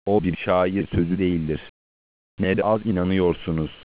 O bir şair sözü değildir. Ne de az inanıyorsunuz.